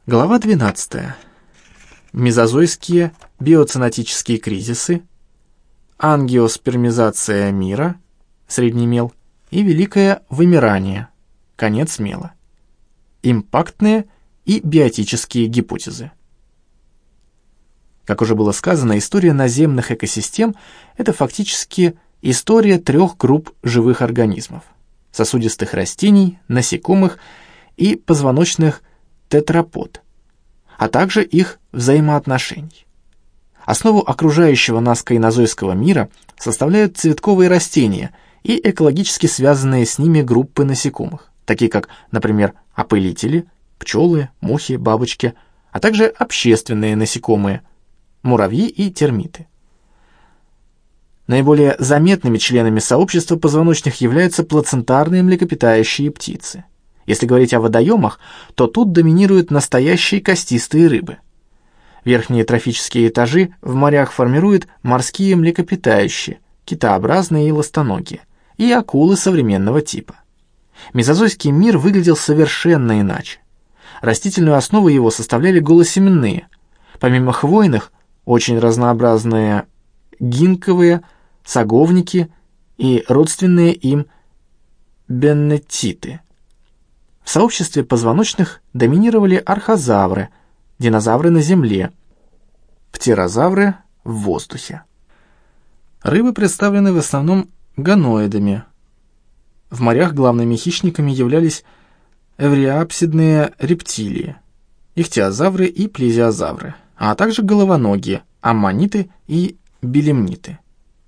Глава 12. Мезозойские биоценотические кризисы, ангиоспермизация мира, средний мел, и великое вымирание, конец мела, импактные и биотические гипотезы. Как уже было сказано, история наземных экосистем – это фактически история трех групп живых организмов – сосудистых растений, насекомых и позвоночных тетрапод, а также их взаимоотношений. Основу окружающего нас кайнозойского мира составляют цветковые растения и экологически связанные с ними группы насекомых, такие как, например, опылители, пчелы, мухи, бабочки, а также общественные насекомые, муравьи и термиты. Наиболее заметными членами сообщества позвоночных являются плацентарные млекопитающие птицы. Если говорить о водоемах, то тут доминируют настоящие костистые рыбы. Верхние трофические этажи в морях формируют морские млекопитающие, китообразные и ластоногие, и акулы современного типа. Мезозойский мир выглядел совершенно иначе. Растительную основу его составляли голосеменные, помимо хвойных, очень разнообразные гинковые, саговники и родственные им беннетиты. В сообществе позвоночных доминировали архозавры, динозавры на земле, птерозавры в воздухе. Рыбы представлены в основном гоноидами. В морях главными хищниками являлись эвриапсидные рептилии, ихтиозавры и плезиозавры, а также головоногие, аммониты и белемниты.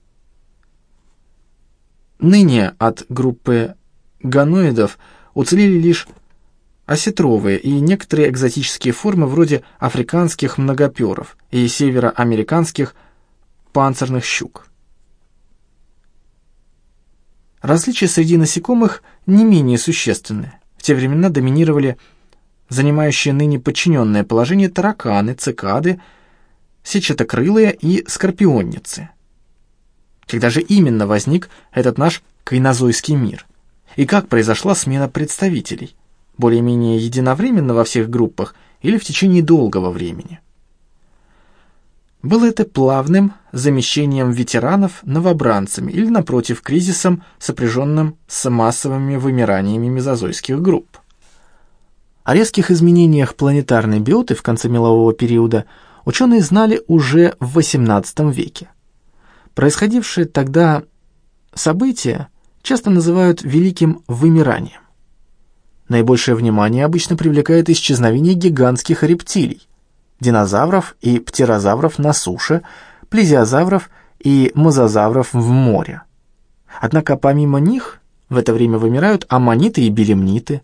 Ныне от группы гоноидов уцелели лишь осетровые и некоторые экзотические формы вроде африканских многоперов и североамериканских панцирных щук. Различия среди насекомых не менее существенны. В те времена доминировали занимающие ныне подчиненное положение тараканы, цикады, сетчатокрылые и скорпионницы. Когда же именно возник этот наш кайнозойский мир? И как произошла смена представителей? Более-менее единовременно во всех группах или в течение долгого времени? Было это плавным замещением ветеранов новобранцами или, напротив, кризисом, сопряженным с массовыми вымираниями мезозойских групп? О резких изменениях планетарной биоты в конце мелового периода ученые знали уже в XVIII веке. Происходившее тогда событие часто называют великим вымиранием. Наибольшее внимание обычно привлекает исчезновение гигантских рептилий, динозавров и птерозавров на суше, плезиозавров и мозазавров в море. Однако помимо них в это время вымирают аммониты и белемниты,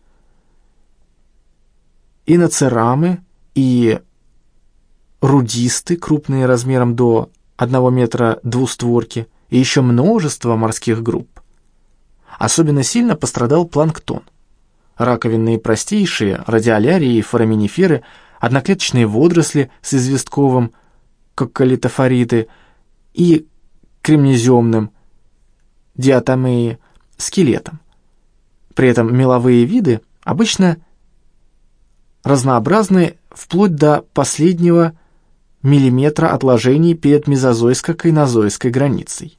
иноцерамы и рудисты, крупные размером до 1 метра двустворки, и еще множество морских групп. Особенно сильно пострадал планктон. Раковинные простейшие, радиолярии и фораминиферы, одноклеточные водоросли с известковым, кокколитофориты, и кремнеземным, диатомеи, скелетом. При этом меловые виды обычно разнообразны вплоть до последнего миллиметра отложений перед мезозойско-кайнозойской границей.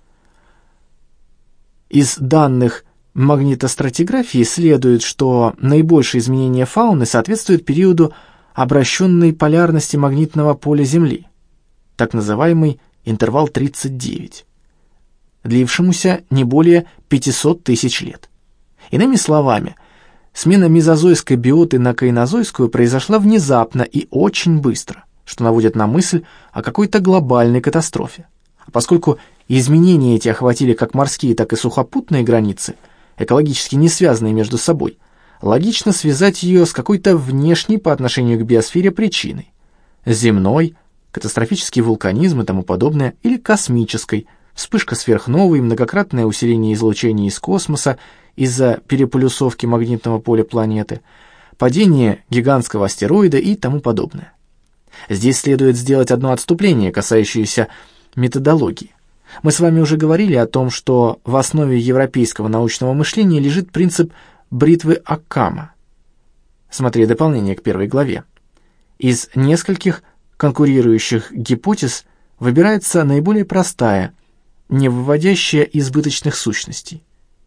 Из данных магнитостратиграфии следует, что наибольшее изменение фауны соответствует периоду обращенной полярности магнитного поля Земли, так называемый интервал 39, длившемуся не более 500 тысяч лет. Иными словами, смена мезозойской биоты на кайнозойскую произошла внезапно и очень быстро, что наводит на мысль о какой-то глобальной катастрофе. А поскольку изменения эти охватили как морские, так и сухопутные границы, экологически не связанные между собой, логично связать ее с какой-то внешней по отношению к биосфере причиной – земной, катастрофический вулканизм и тому подобное, или космической, вспышка сверхновой, многократное усиление излучения из космоса из-за переполюсовки магнитного поля планеты, падение гигантского астероида и тому подобное. Здесь следует сделать одно отступление, касающееся методологии. Мы с вами уже говорили о том, что в основе европейского научного мышления лежит принцип бритвы Оккама. Смотри дополнение к первой главе. Из нескольких конкурирующих гипотез выбирается наиболее простая, не выводящая избыточных сущностей.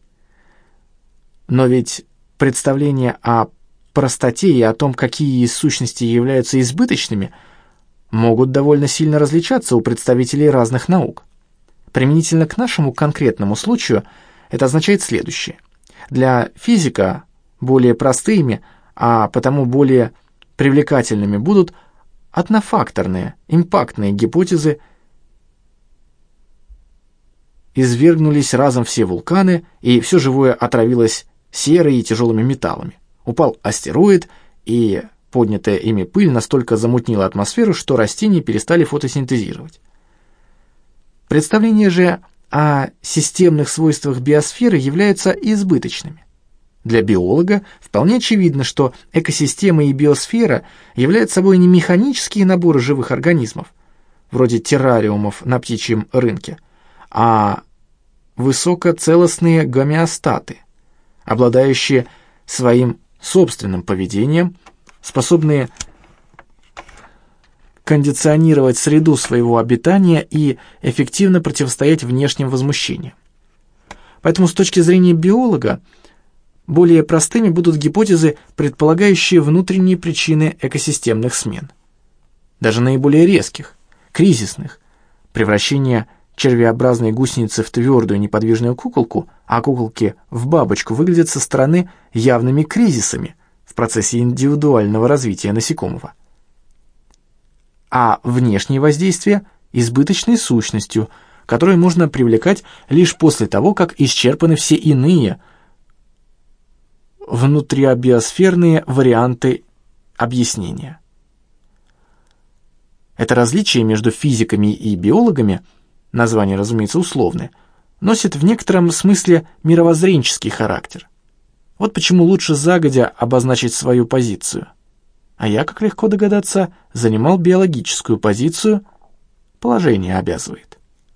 Но ведь представления о простоте и о том, какие из сущностей являются избыточными, могут довольно сильно различаться у представителей разных наук. Применительно к нашему конкретному случаю это означает следующее. Для физика более простыми, а потому более привлекательными будут однофакторные, импактные гипотезы. Извергнулись разом все вулканы, и все живое отравилось серой и тяжелыми металлами. Упал астероид, и поднятая ими пыль настолько замутнила атмосферу, что растения перестали фотосинтезировать. Представления же о системных свойствах биосферы являются избыточными. Для биолога вполне очевидно, что экосистема и биосфера являются собой не механические наборы живых организмов, вроде террариумов на птичьем рынке, а высокоцелостные гомеостаты, обладающие своим собственным поведением, способные кондиционировать среду своего обитания и эффективно противостоять внешним возмущениям. Поэтому с точки зрения биолога более простыми будут гипотезы, предполагающие внутренние причины экосистемных смен. Даже наиболее резких, кризисных, превращение червеобразной гусеницы в твердую неподвижную куколку, а куколки в бабочку, выглядят со стороны явными кризисами в процессе индивидуального развития насекомого. А внешние воздействия – избыточной сущностью, которую можно привлекать лишь после того, как исчерпаны все иные внутриобиосферные варианты объяснения. Это различие между физиками и биологами, название, разумеется, условное, носит в некотором смысле мировоззренческий характер. Вот почему лучше загодя обозначить свою позицию. А я, как легко догадаться, занимал биологическую позицию, положение обязывает.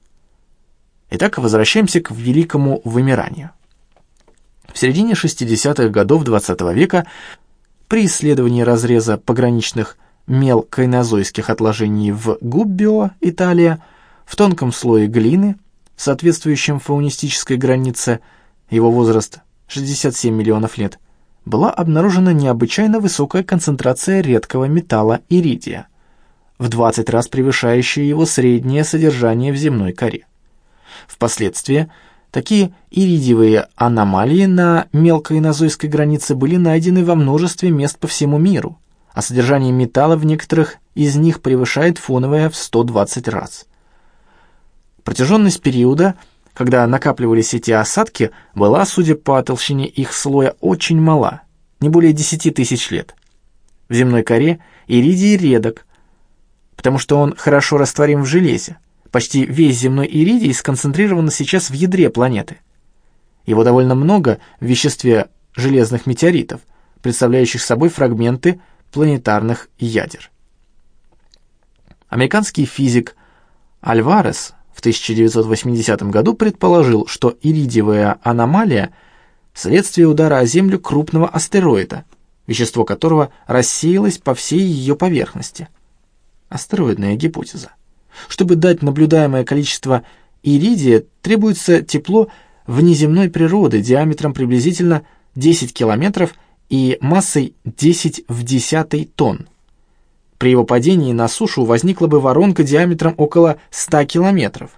Итак, возвращаемся к великому вымиранию. В середине 60-х годов XX века при исследовании разреза пограничных мелкоинозойских отложений в Губбио, Италия, в тонком слое глины, соответствующем фаунистической границе, его возраст 67 миллионов лет, была обнаружена необычайно высокая концентрация редкого металла иридия, в 20 раз превышающая его среднее содержание в земной коре. Впоследствии такие иридиевые аномалии на мелкоинозойской границе были найдены во множестве мест по всему миру, а содержание металла в некоторых из них превышает фоновое в 120 раз. Протяженность периода, когда накапливались эти осадки, была, судя по толщине их слоя, очень мала, не более 10 тысяч лет. В земной коре иридий редок, потому что он хорошо растворим в железе. Почти весь земной иридий сконцентрирован сейчас в ядре планеты. Его довольно много в веществе железных метеоритов, представляющих собой фрагменты планетарных ядер. Американский физик Альварес в 1980 году предположил, что иридиевая аномалия – следствие удара о Землю крупного астероида, вещество которого рассеялось по всей ее поверхности. Астероидная гипотеза. Чтобы дать наблюдаемое количество иридия, требуется тепло внеземной природы диаметром приблизительно 10 километров и массой 10 в 10 тонн. При его падении на сушу возникла бы воронка диаметром около 100 километров.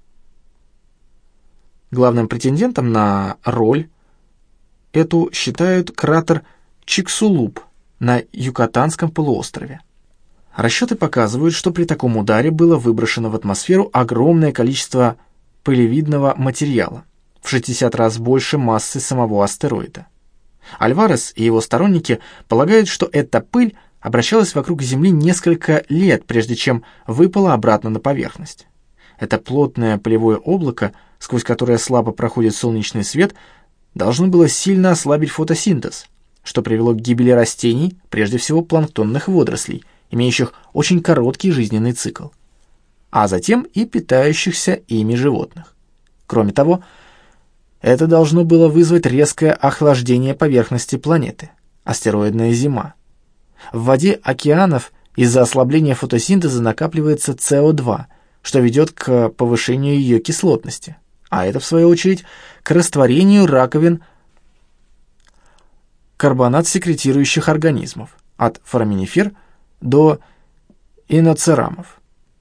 Главным претендентом на роль эту считают кратер Чиксулуб на Юкатанском полуострове. Расчеты показывают, что при таком ударе было выброшено в атмосферу огромное количество пылевидного материала, в 60 раз больше массы самого астероида. Альварес и его сторонники полагают, что эта пыль обращалась вокруг Земли несколько лет, прежде чем выпала обратно на поверхность. Это плотное пылевое облако, сквозь которое слабо проходит солнечный свет, должно было сильно ослабить фотосинтез, что привело к гибели растений, прежде всего планктонных водорослей, имеющих очень короткий жизненный цикл, а затем и питающихся ими животных. Кроме того, это должно было вызвать резкое охлаждение поверхности планеты, астероидная зима. В воде океанов из-за ослабления фотосинтеза накапливается СО2, что ведет к повышению ее кислотности, а это, в свою очередь, к растворению раковин карбонат-секретирующих организмов, от фораминифер до иноцерамов.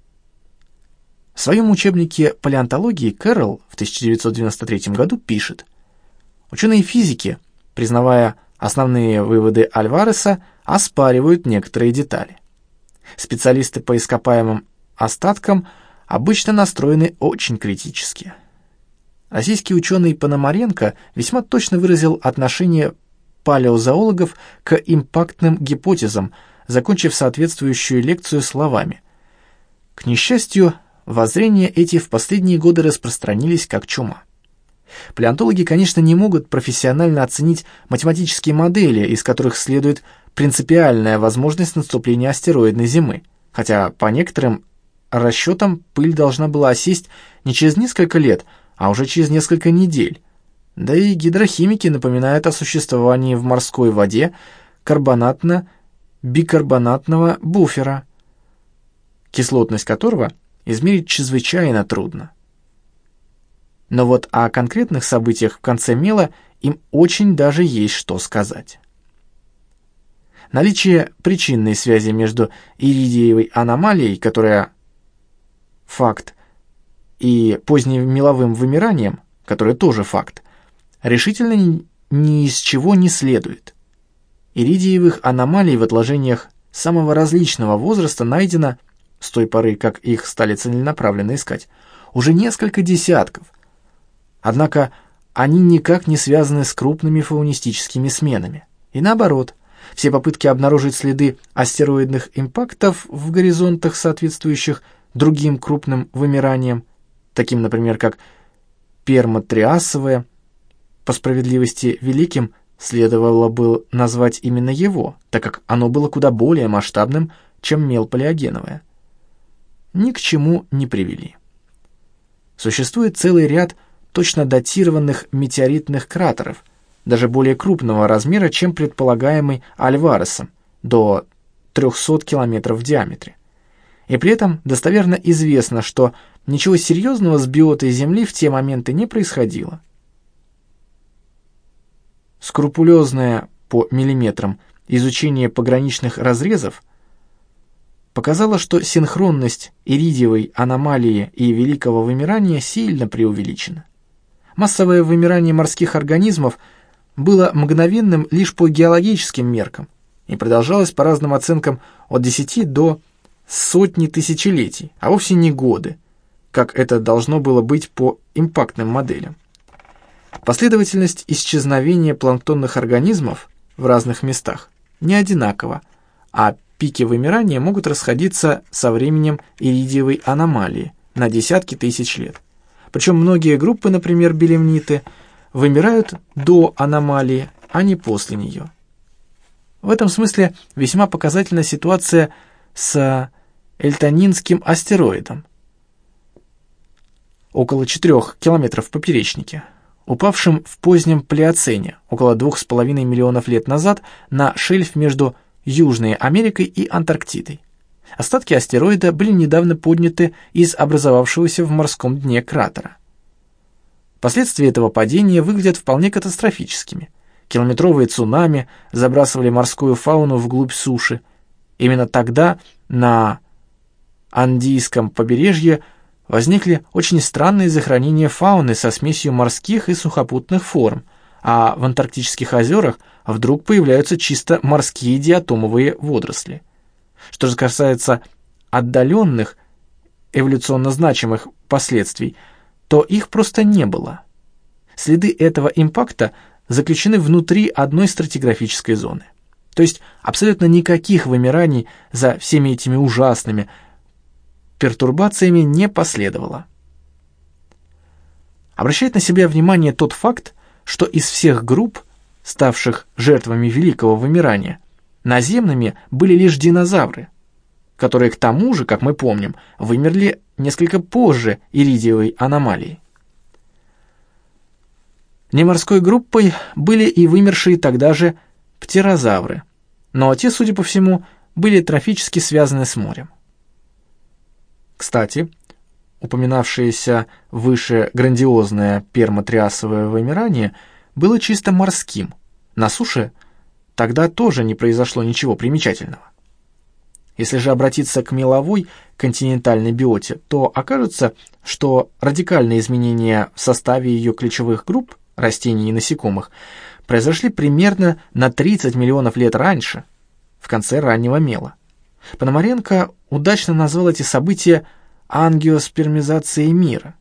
В своем учебнике палеонтологии Кэрролл в 1993 году пишет: ученые-физики, признавая основные выводы Альвареса, оспаривают некоторые детали. Специалисты по ископаемым остаткам обычно настроены очень критически. Российский ученый Пономаренко весьма точно выразил отношение палеозоологов к импактным гипотезам, закончив соответствующую лекцию словами: «К несчастью, воззрения эти в последние годы распространились как чума». Палеонтологи, конечно, не могут профессионально оценить математические модели, из которых следует принципиальная возможность наступления астероидной зимы, хотя по некоторым расчетам пыль должна была осесть не через несколько лет, а уже через несколько недель. Да и гидрохимики напоминают о существовании в морской воде карбонатно-бикарбонатного буфера, кислотность которого измерить чрезвычайно трудно. Но вот о конкретных событиях в конце мела им очень даже есть что сказать. Наличие причинной связи между иридиевой аномалией, которая факт, и позднемеловым вымиранием, которое тоже факт, решительно ни из чего не следует. Иридиевых аномалий в отложениях самого различного возраста найдено, с той поры, как их стали целенаправленно искать, уже несколько десятков. Однако они никак не связаны с крупными фаунистическими сменами. И наоборот, все попытки обнаружить следы астероидных импактов в горизонтах, соответствующих другим крупным вымираниям, таким, например, как пермо-триасовое, по справедливости великим следовало бы назвать именно его, так как оно было куда более масштабным, чем мелпалеогеновое, ни к чему не привели. Существует целый ряд точно датированных метеоритных кратеров, даже более крупного размера, чем предполагаемый Альваресом, до 300 километров в диаметре. И при этом достоверно известно, что ничего серьезного с биотой Земли в те моменты не происходило. Скрупулезное по миллиметрам изучение пограничных разрезов показало, что синхронность иридиевой аномалии и великого вымирания сильно преувеличена. Массовое вымирание морских организмов было мгновенным лишь по геологическим меркам и продолжалось по разным оценкам от 10 до сотни тысячелетий, а вовсе не годы, как это должно было быть по импактным моделям. Последовательность исчезновения планктонных организмов в разных местах не одинакова, а пики вымирания могут расходиться со временем иридиевой аномалии на десятки тысяч лет. Причем многие группы, например, белемниты, вымирают до аномалии, а не после нее. В этом смысле весьма показательна ситуация с Эльтонинским астероидом, около 4 километров в поперечнике, упавшим в позднем Плеоцене, около 2,5 миллионов лет назад, на шельф между Южной Америкой и Антарктидой. Остатки астероида были недавно подняты из образовавшегося в морском дне кратера. Последствия этого падения выглядят вполне катастрофическими. Километровые цунами забрасывали морскую фауну вглубь суши. Именно тогда на Андийском побережье возникли очень странные захоронения фауны со смесью морских и сухопутных форм, а в антарктических озерах вдруг появляются чисто морские диатомовые водоросли. Что же касается отдаленных, эволюционно значимых последствий, то их просто не было. Следы этого импакта заключены внутри одной стратиграфической зоны. То есть абсолютно никаких вымираний за всеми этими ужасными пертурбациями не последовало. Обращает на себя внимание тот факт, что из всех групп, ставших жертвами великого вымирания, наземными были лишь динозавры, которые к тому же, как мы помним, вымерли несколько позже иридиевой аномалии. Не морской группой были и вымершие тогда же птерозавры, но те, судя по всему, были трофически связаны с морем. Кстати, упоминавшееся выше грандиозное пермо-триасовое вымирание было чисто морским. На суше тогда тоже не произошло ничего примечательного. Если же обратиться к меловой континентальной биоте, то окажется, что радикальные изменения в составе ее ключевых групп растений и насекомых произошли примерно на 30 миллионов лет раньше, в конце раннего мела. Пономаренко удачно назвал эти события ангиоспермизацией мира,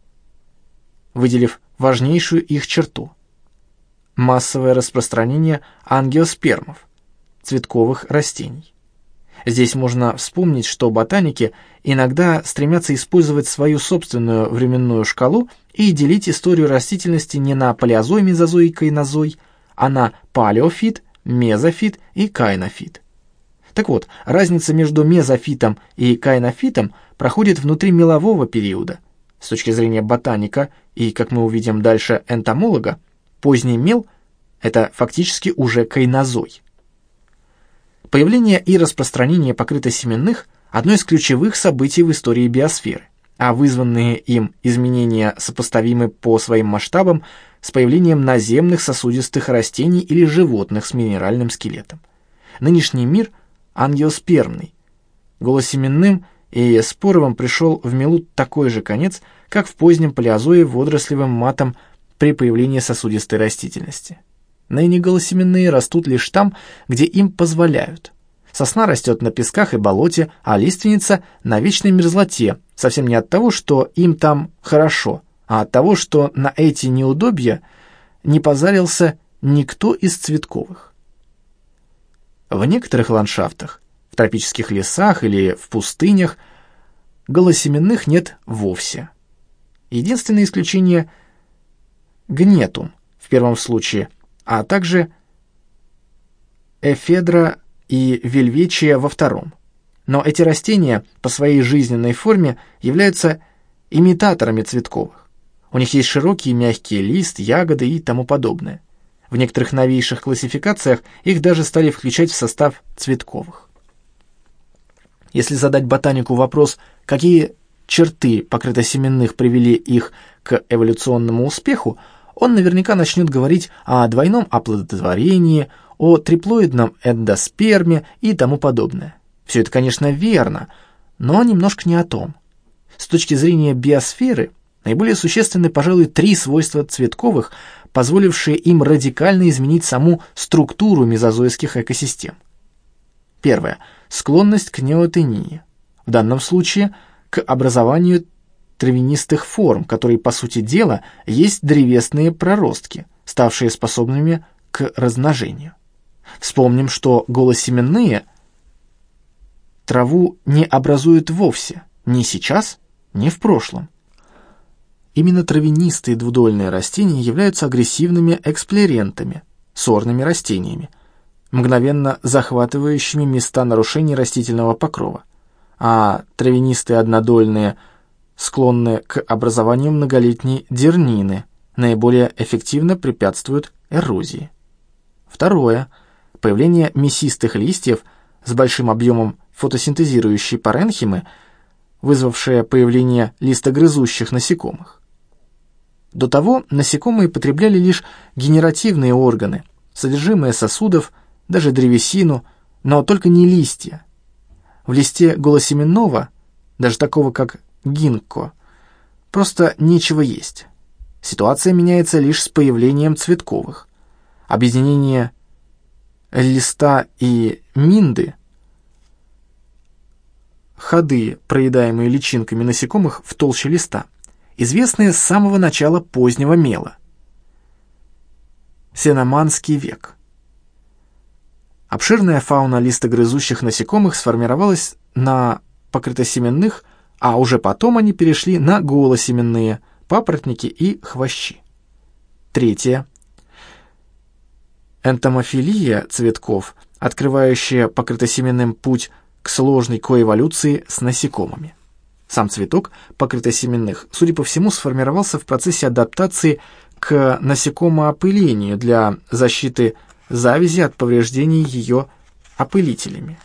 выделив важнейшую их черту – массовое распространение ангиоспермов, цветковых растений. Здесь можно вспомнить, что ботаники иногда стремятся использовать свою собственную временную шкалу и делить историю растительности не на палеозой, мезозой и кайнозой, а на палеофит, мезофит и кайнофит. Так вот, разница между мезофитом и кайнофитом проходит внутри мелового периода. С точки зрения ботаника и, как мы увидим дальше, энтомолога, поздний мел – это фактически уже кайнозой. Появление и распространение покрытосеменных – одно из ключевых событий в истории биосферы, а вызванные им изменения сопоставимы по своим масштабам с появлением наземных сосудистых растений или животных с минеральным скелетом. Нынешний мир ангиоспермный. Голосеменным и споровым пришел в мелу такой же конец, как в позднем палеозое водорослевым матом при появлении сосудистой растительности. Ныне голосеменные растут лишь там, где им позволяют. Сосна растет на песках и болоте, а лиственница на вечной мерзлоте, совсем не от того, что им там хорошо, а от того, что на эти неудобья не позарился никто из цветковых. В некоторых ландшафтах, в тропических лесах или в пустынях, голосеменных нет вовсе. Единственное исключение – гнетум в первом случае, а также эфедра и вельвечия во втором. Но эти растения по своей жизненной форме являются имитаторами цветковых. У них есть широкий и мягкий лист, ягоды и тому подобное. В некоторых новейших классификациях их даже стали включать в состав цветковых. Если задать ботанику вопрос, какие черты покрытосеменных привели их к эволюционному успеху, он наверняка начнет говорить о двойном оплодотворении, о триплоидном эндосперме и тому подобное. Все это, конечно, верно, но немножко не о том. С точки зрения биосферы, наиболее существенны, пожалуй, 3 свойства цветковых, позволившие им радикально изменить саму структуру мезозойских экосистем. Первое. Склонность к неотении. В данном случае к образованию травянистых форм, которые, по сути дела, есть древесные проростки, ставшие способными к размножению. Вспомним, что голосеменные траву не образуют вовсе, ни сейчас, ни в прошлом. Именно травянистые двудольные растения являются агрессивными эксплерентами, сорными растениями, мгновенно захватывающими места нарушений растительного покрова, а травянистые однодольные склонны к образованию многолетней дернины, наиболее эффективно препятствуют эрозии. Второе. Появление мясистых листьев с большим объемом фотосинтезирующей паренхимы, вызвавшее появление листогрызущих насекомых. До того насекомые потребляли лишь генеративные органы, содержимое сосудов, даже древесину, но только не листья. В листе голосеменного, даже такого как гинкго, просто нечего есть. Ситуация меняется лишь с появлением цветковых. Объединение листа и минды, ходы, проедаемые личинками насекомых в толще листа, известные с самого начала позднего мела. Сеноманский век. Обширная фауна листогрызущих насекомых сформировалась на покрытосеменных, а уже потом они перешли на голосеменные, папоротники и хвощи. Третье. Энтомофилия цветков, открывающая покрытосеменным путь к сложной коэволюции с насекомыми. Сам цветок покрытосеменных, судя по всему, сформировался в процессе адаптации к насекомоопылению для защиты завязи от повреждений ее опылителями.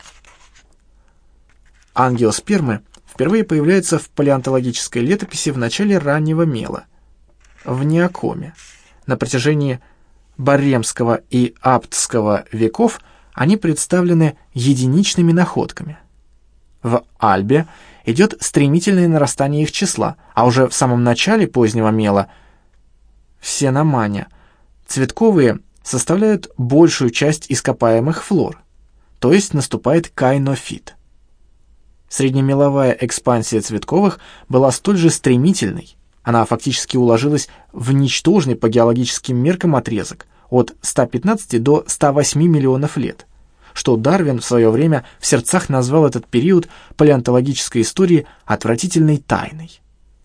Ангиоспермы впервые появляются в палеонтологической летописи в начале раннего мела, в Неокоме. На протяжении Барремского и Аптского веков они представлены единичными находками. В Альбе идет стремительное нарастание их числа, а уже в самом начале позднего мела, в Сеномане, цветковые составляют большую часть ископаемых флор, то есть наступает кайнофит. Среднемеловая экспансия цветковых была столь же стремительной, она фактически уложилась в ничтожный по геологическим меркам отрезок от 115 до 108 миллионов лет, что Дарвин в свое время в сердцах назвал этот период палеонтологической истории отвратительной тайной.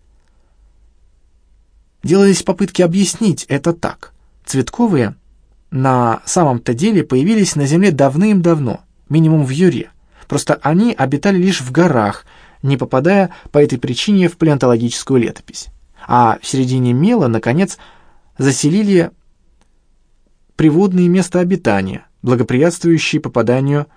Делались попытки объяснить это так. Цветковые на самом-то деле появились на Земле давным-давно, минимум в Юре. Просто они обитали лишь в горах, не попадая по этой причине в палеонтологическую летопись. А в середине мела, наконец, заселили приводные места обитания, благоприятствующие попаданию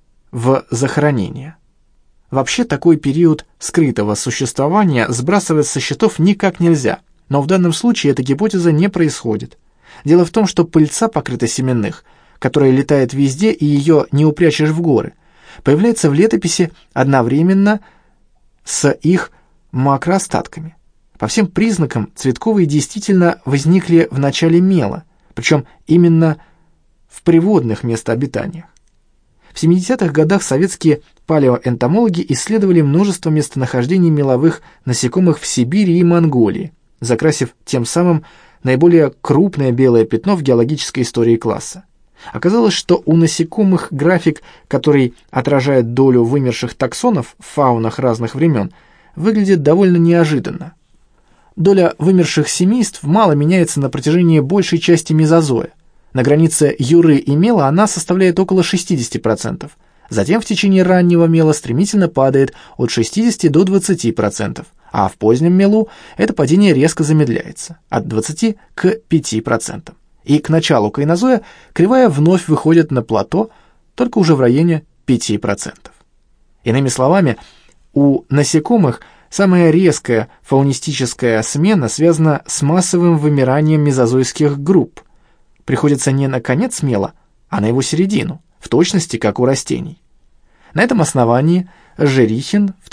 в захоронение. Вообще, такой период скрытого существования сбрасывать со счетов никак нельзя, но в данном случае эта гипотеза не происходит. Дело в том, что пыльца покрыта семенных, которая летает везде и ее не упрячешь в горы, появляется в летописи одновременно с их макроостатками. По всем признакам цветковые действительно возникли в начале мела, причем именно в приводных местообитаниях. В 70-х годах советские палеоэнтомологи исследовали множество местонахождений меловых насекомых в Сибири и Монголии, закрасив тем самым наиболее крупное белое пятно в геологической истории класса. Оказалось, что у насекомых график, который отражает долю вымерших таксонов в фаунах разных времен, выглядит довольно неожиданно. Доля вымерших семейств мало меняется на протяжении большей части мезозоя. На границе Юры и мела она составляет около 60%. Затем в течение раннего мела стремительно падает от 60 до 20%, а в позднем мелу это падение резко замедляется от 20 к 5%. И к началу кайнозоя кривая вновь выходит на плато, только уже в районе 5%. Иными словами, у насекомых самая резкая фаунистическая смена связана с массовым вымиранием мезозойских групп. Приходится не на конец мела, а на его середину, в точности как у растений. На этом основании Жерихин в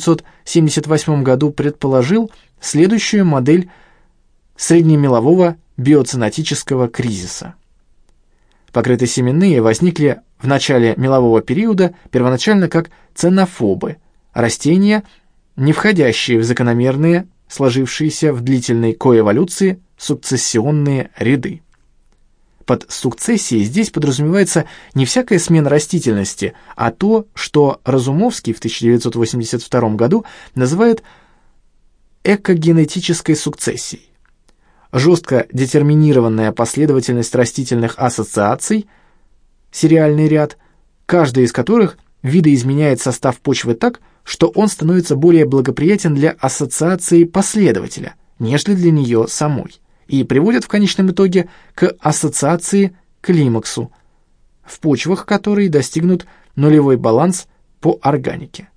1978 году предположил следующую модель среднемелового биоценотического кризиса. Покрытосеменные возникли в начале мелового периода первоначально как ценофобы, растения, не входящие в закономерные, сложившиеся в длительной коэволюции сукцессионные ряды. Под сукцессией здесь подразумевается не всякая смена растительности, а то, что Разумовский в 1982 году называет экогенетической сукцессией. Жестко детерминированная последовательность растительных ассоциаций, сериальный ряд, каждый из которых видоизменяет состав почвы так, что он становится более благоприятен для ассоциации последователя, нежели для нее самой, и приводит в конечном итоге к ассоциации климаксу, в почвах которой достигнут нулевой баланс по органике.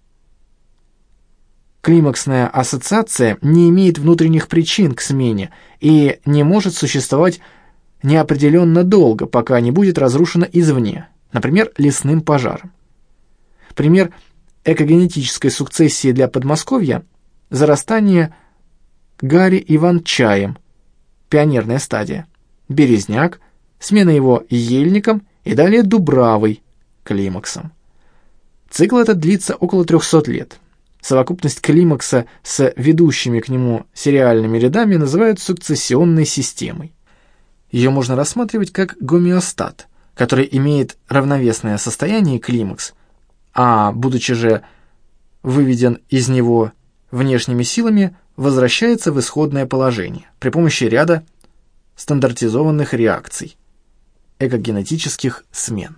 Климаксная ассоциация не имеет внутренних причин к смене и не может существовать неопределенно долго, пока не будет разрушена извне, например, лесным пожаром. Пример экогенетической сукцессии для Подмосковья – зарастание Гарри Иван-чаем, пионерная стадия, березняк, смена его ельником и далее дубравой, климаксом. Цикл этот длится около 300 лет. Совокупность климакса с ведущими к нему сериальными рядами называют сукцессионной системой. Ее можно рассматривать как гомеостат, который имеет равновесное состояние климакс, а, будучи же выведен из него внешними силами, возвращается в исходное положение при помощи ряда стандартизованных реакций, экогенетических смен.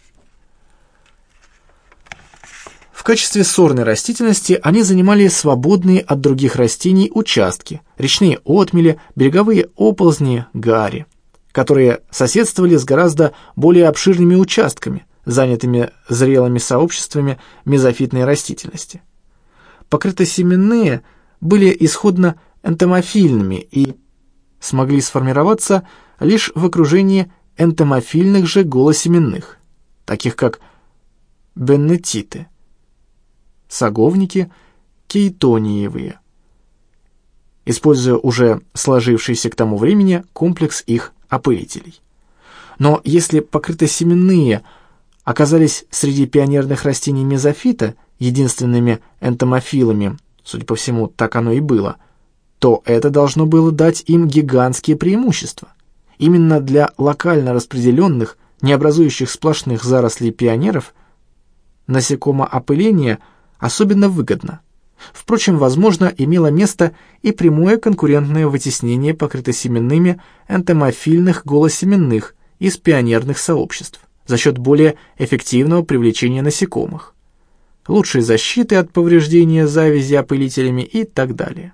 В качестве сорной растительности они занимали свободные от других растений участки, речные отмели, береговые оползни, гари. которые соседствовали с гораздо более обширными участками, занятыми зрелыми сообществами мезофитной растительности. Покрытосеменные были исходно энтомофильными и смогли сформироваться лишь в окружении энтомофильных же голосеменных, таких как беннетиты, саговники, кейтониевые, используя уже сложившийся к тому времени комплекс их опылителей. Но если покрытосеменные оказались среди пионерных растений мезофита единственными энтомофилами, судя по всему, так оно и было, то это должно было дать им гигантские преимущества. Именно для локально распределенных, не образующих сплошных зарослей пионеров, насекомоопыление особенно выгодно. Впрочем, возможно, имело место и прямое конкурентное вытеснение покрытосеменными энтомофильных голосеменных из пионерных сообществ за счет более эффективного привлечения насекомых, лучшей защиты от повреждения завязи опылителями и так далее.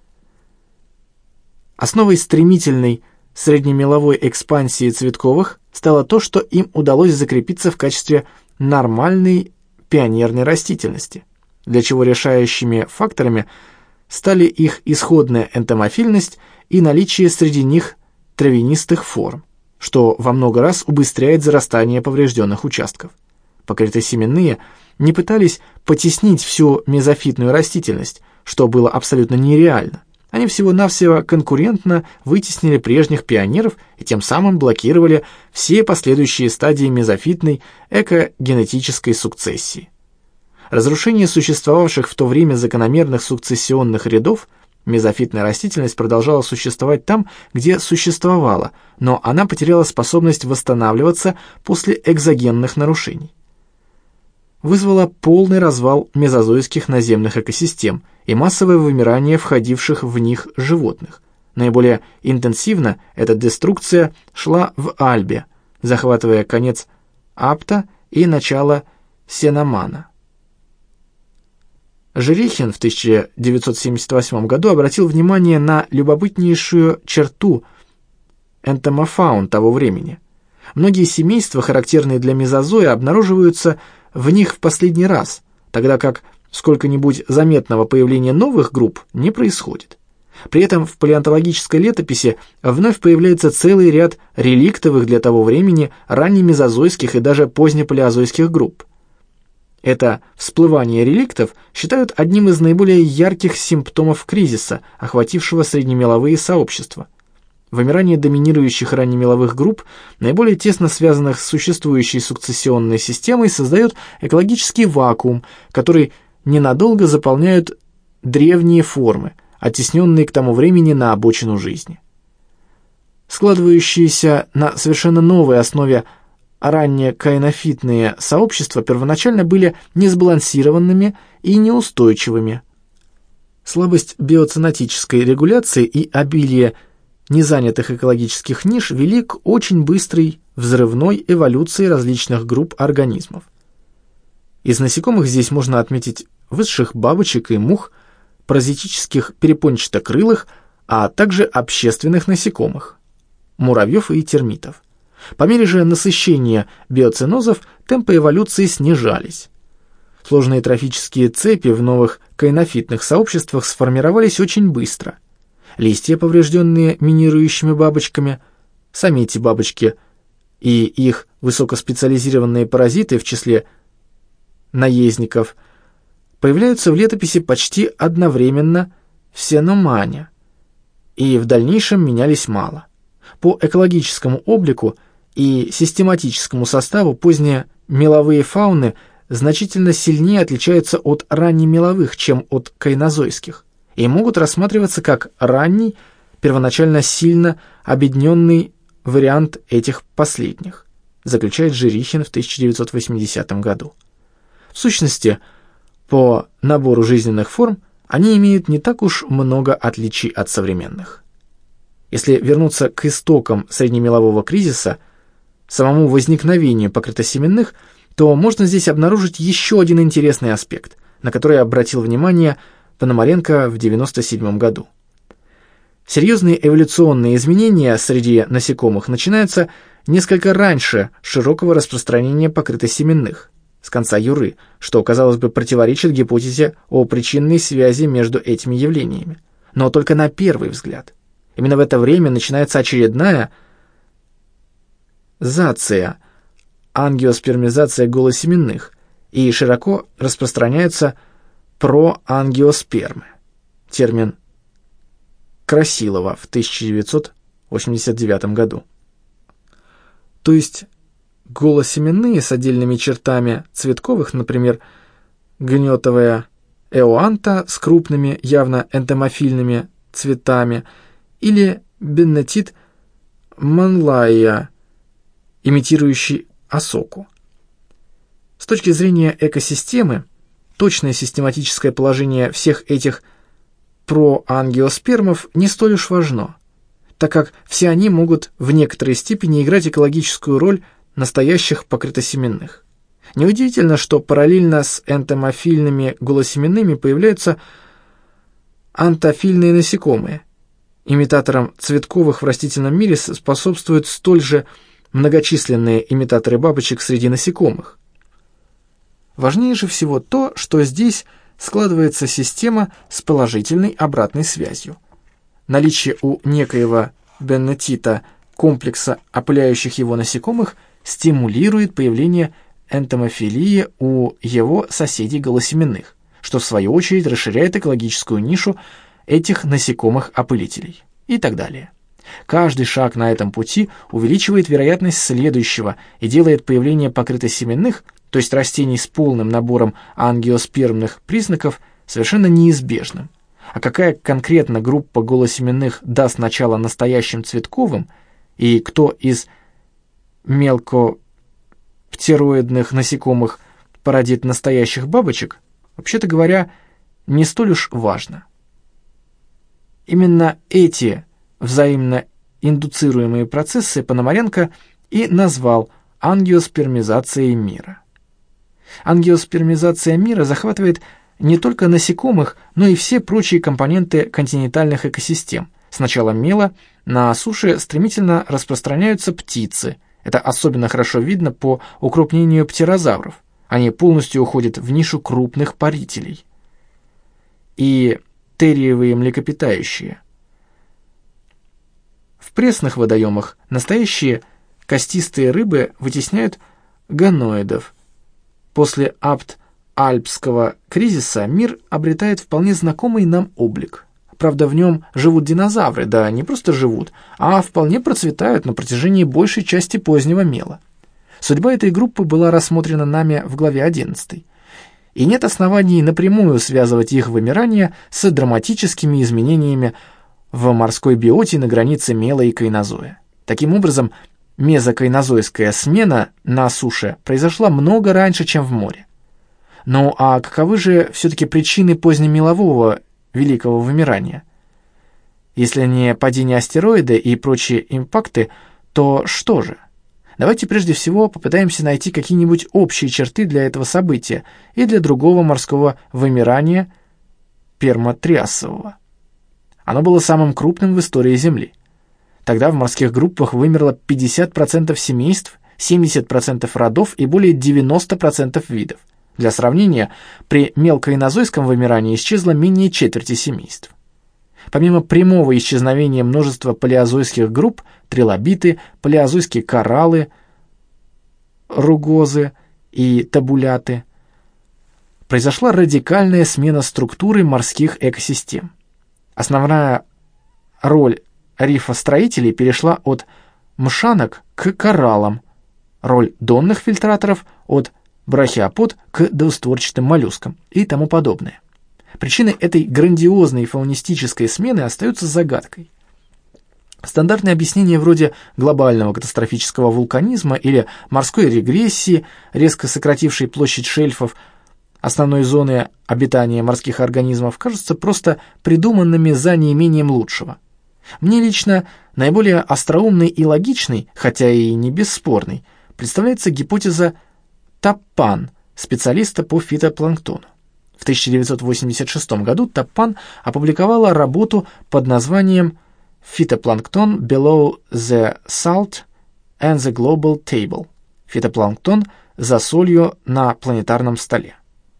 Основой стремительной среднемеловой экспансии цветковых стало то, что им удалось закрепиться в качестве нормальной пионерной растительности, для чего решающими факторами стали их исходная энтомофильность и наличие среди них травянистых форм, что во много раз убыстряет зарастание поврежденных участков. Покрытосеменные не пытались потеснить всю мезофитную растительность, что было абсолютно нереально. Они всего-навсего конкурентно вытеснили прежних пионеров и тем самым блокировали все последующие стадии мезофитной экогенетической сукцессии. Разрушение существовавших в то время закономерных сукцессионных рядов, мезофитная растительность продолжала существовать там, где существовала, но она потеряла способность восстанавливаться после экзогенных нарушений. Вызвало полный развал мезозойских наземных экосистем и массовое вымирание входивших в них животных. Наиболее интенсивно эта деструкция шла в Альбе, захватывая конец Апта и начало Сеномана. Жирихин в 1978 году обратил внимание на любопытнейшую черту энтомофаун того времени. Многие семейства, характерные для мезозоя, обнаруживаются в них в последний раз, тогда как сколько-нибудь заметного появления новых групп не происходит. При этом в палеонтологической летописи вновь появляется целый ряд реликтовых для того времени раннемезозойских и даже позднепалеозойских групп. Это всплывание реликтов считают одним из наиболее ярких симптомов кризиса, охватившего среднемеловые сообщества. Вымирание доминирующих раннемеловых групп, наиболее тесно связанных с существующей сукцессионной системой, создает экологический вакуум, который ненадолго заполняют древние формы, оттесненные к тому времени на обочину жизни. Складывающиеся на совершенно новой основе ранние каинофитные сообщества первоначально были несбалансированными и неустойчивыми. Слабость биоценотической регуляции и обилие незанятых экологических ниш вели к очень быстрой взрывной эволюции различных групп организмов. Из насекомых здесь можно отметить высших бабочек и мух, паразитических перепончатокрылых, а также общественных насекомых, муравьев и термитов. По мере же насыщения биоценозов темпы эволюции снижались. Сложные трофические цепи в новых каинофитных сообществах сформировались очень быстро. Листья, поврежденные минирующими бабочками, сами эти бабочки и их высокоспециализированные паразиты в числе наездников появляются в летописи почти одновременно в Сеномане и в дальнейшем менялись мало. По экологическому облику и систематическому составу поздние меловые фауны значительно сильнее отличаются от раннемеловых, чем от кайнозойских, и могут рассматриваться как ранний, первоначально сильно обедненный вариант этих последних, заключает Жирихин в 1980 году. В сущности, по набору жизненных форм они имеют не так уж много отличий от современных. Если вернуться к истокам среднемелового кризиса, самому возникновению покрытосеменных, то можно здесь обнаружить еще один интересный аспект, на который обратил внимание Пономаренко в 1997 году. Серьезные эволюционные изменения среди насекомых начинаются несколько раньше широкого распространения покрытосеменных, с конца Юры, что, казалось бы, противоречит гипотезе о причинной связи между этими явлениями. Но только на первый взгляд. Именно в это время начинается очередная зация, ангиоспермизация голосеменных, и широко распространяются проангиоспермы. Термин Красилова в 1989 году. То есть голосеменные с отдельными чертами цветковых, например, гнетовая эоанта с крупными, явно энтомофильными цветами, или беннетит манлайя, имитирующий осоку. С точки зрения экосистемы, точное систематическое положение всех этих проангиоспермов не столь уж важно, так как все они могут в некоторой степени играть экологическую роль настоящих покрытосеменных. Неудивительно, что параллельно с энтомофильными голосеменными появляются антофильные насекомые. Имитаторам цветковых в растительном мире способствуют столь же многочисленные имитаторы бабочек среди насекомых. Важнее же всего то, что здесь складывается система с положительной обратной связью. Наличие у некоего беннетита комплекса опыляющих его насекомых стимулирует появление энтомофилии у его соседей голосеменных, что в свою очередь расширяет экологическую нишу этих насекомых-опылителей и так далее. Каждый шаг на этом пути увеличивает вероятность следующего и делает появление покрытосеменных, то есть растений с полным набором ангиоспермных признаков, совершенно неизбежным. А какая конкретно группа голосеменных даст начало настоящим цветковым, и кто из мелкоптероидных насекомых породит настоящих бабочек, вообще-то говоря, не столь уж важно. Именно эти взаимно индуцируемые процессы Пономаренко и назвал ангиоспермизацией мира. Ангиоспермизация мира захватывает не только насекомых, но и все прочие компоненты континентальных экосистем. Сначала мело, на суше стремительно распространяются птицы. Это особенно хорошо видно по укрупнению птерозавров. Они полностью уходят в нишу крупных парителей. И терриевые млекопитающие. В пресных водоемах настоящие костистые рыбы вытесняют гоноидов. После альпского кризиса мир обретает вполне знакомый нам облик. Правда, в нем живут динозавры, да не просто живут, а вполне процветают на протяжении большей части позднего мела. Судьба этой группы была рассмотрена нами в главе 11. И нет оснований напрямую связывать их вымирание с драматическими изменениями в морской биоте на границе мела и кайнозоя. Таким образом, мезокайнозойская смена на суше произошла много раньше, чем в море. Ну а каковы же все-таки причины позднемелового великого вымирания? Если не падение астероида и прочие импакты, то что же? Давайте прежде всего попытаемся найти какие-нибудь общие черты для этого события и для другого морского вымирания пермотриасового. Оно было самым крупным в истории Земли. Тогда в морских группах вымерло 50% семейств, 70% родов и более 90% видов. Для сравнения, при мелкоинозойском вымирании исчезло менее четверти семейств. Помимо прямого исчезновения множества палеозойских групп, трилобиты, палеозойские кораллы, ругозы и табуляты, произошла радикальная смена структуры морских экосистем. Основная роль рифостроителей перешла от мшанок к кораллам, роль донных фильтраторов от брахиопод к двустворчатым моллюскам и тому подобное. Причины этой грандиозной фаунистической смены остаются загадкой. Стандартные объяснения вроде глобального катастрофического вулканизма или морской регрессии, резко сократившей площадь шельфов, основной зоны обитания морских организмов, кажутся просто придуманными за неимением лучшего. Мне лично наиболее остроумной и логичной, хотя и не бесспорной, представляется гипотеза Таппан, специалиста по фитопланктону. В 1986 году Таппан опубликовала работу под названием Phytoplankton below the salt and the global table. Фитопланктон за солью на планетарном столе.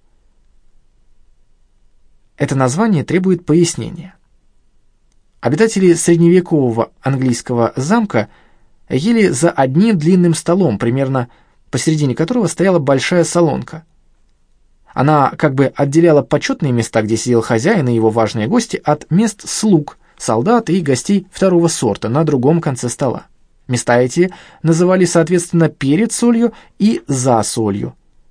Это название требует пояснения. Обитатели средневекового английского замка ели за одним длинным столом, примерно посередине которого стояла большая солонка. Она как бы отделяла почетные места, где сидел хозяин и его важные гости, от мест слуг, солдат и гостей второго сорта на другом конце стола. Места эти называли, соответственно, перед солью и за солью.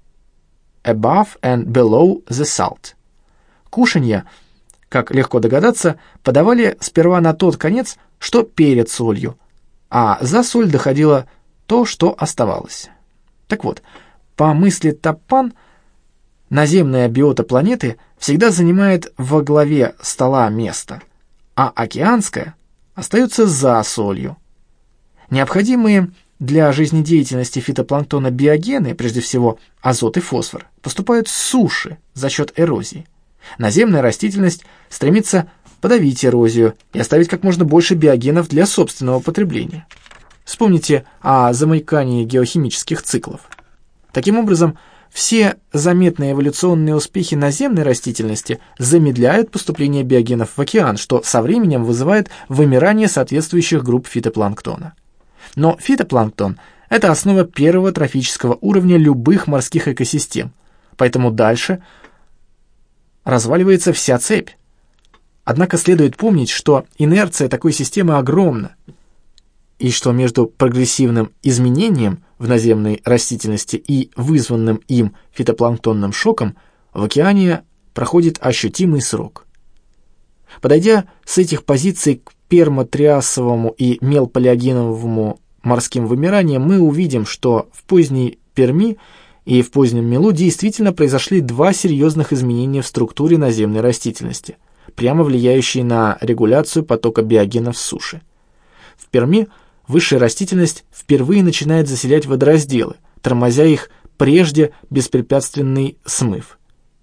Above and below the salt. Кушанья, как легко догадаться, подавали сперва на тот конец, что перед солью, а за соль доходило то, что оставалось. Так вот, по мысли Таппан, наземная биота планеты всегда занимает во главе стола место, а океанская остается за солью. Необходимые для жизнедеятельности фитопланктона биогены, прежде всего азот и фосфор, поступают с суши за счет эрозии. Наземная растительность стремится подавить эрозию и оставить как можно больше биогенов для собственного потребления. Вспомните о замыкании геохимических циклов. Таким образом, все заметные эволюционные успехи наземной растительности замедляют поступление биогенов в океан, что со временем вызывает вымирание соответствующих групп фитопланктона. Но фитопланктон – это основа первого трофического уровня любых морских экосистем, поэтому дальше разваливается вся цепь. Однако следует помнить, что инерция такой системы огромна, и что между прогрессивным изменением в наземной растительности и вызванным им фитопланктонным шоком в океане проходит ощутимый срок. Подойдя с этих позиций к пермо-триасовому и мелпалеогеновому морским вымираниям, мы увидим, что в поздней Перми и в позднем Мелу действительно произошли два серьезных изменения в структуре наземной растительности, прямо влияющие на регуляцию потока биогенов с суши. В Перми высшая растительность впервые начинает заселять водоразделы, тормозя их прежде беспрепятственный смыв.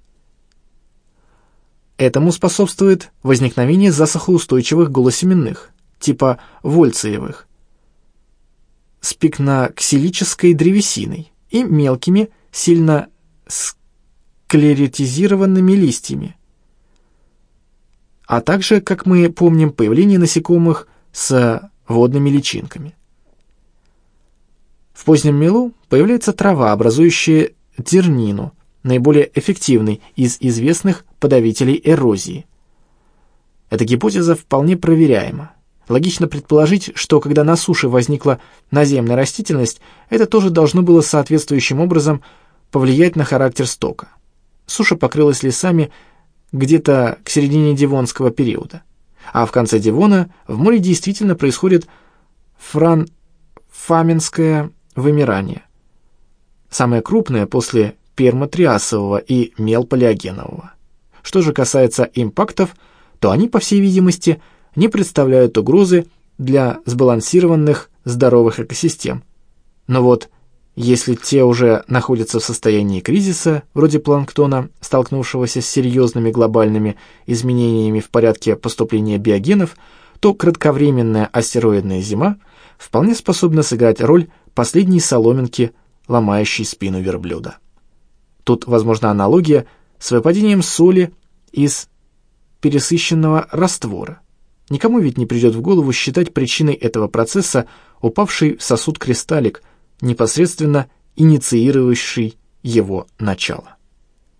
Этому способствует возникновение засухоустойчивых голосеменных, типа вольциевых, с пикноксилической древесиной и мелкими, сильно склеротизированными листьями, а также, как мы помним, появление насекомых с водными личинками. В позднем Мелу появляется трава, образующая дернину, наиболее эффективный из известных подавителей эрозии. Эта гипотеза вполне проверяема. Логично предположить, что когда на суше возникла наземная растительность, это тоже должно было соответствующим образом повлиять на характер стока. Суша покрылась лесами где-то к середине Девонского периода, а в конце Девона в море действительно происходит фаменское вымирание, самое крупное после пермо-триасового и мелпалеогенового. Что же касается импактов, то они, по всей видимости, не представляют угрозы для сбалансированных здоровых экосистем. Но вот если те уже находятся в состоянии кризиса, вроде планктона, столкнувшегося с серьезными глобальными изменениями в порядке поступления биогенов, то кратковременная астероидная зима вполне способна сыграть роль последней соломинки, ломающей спину верблюда. Тут возможна аналогия с выпадением соли из пересыщенного раствора. Никому ведь не придет в голову считать причиной этого процесса упавший в сосуд кристаллик, непосредственно инициировавший его начало.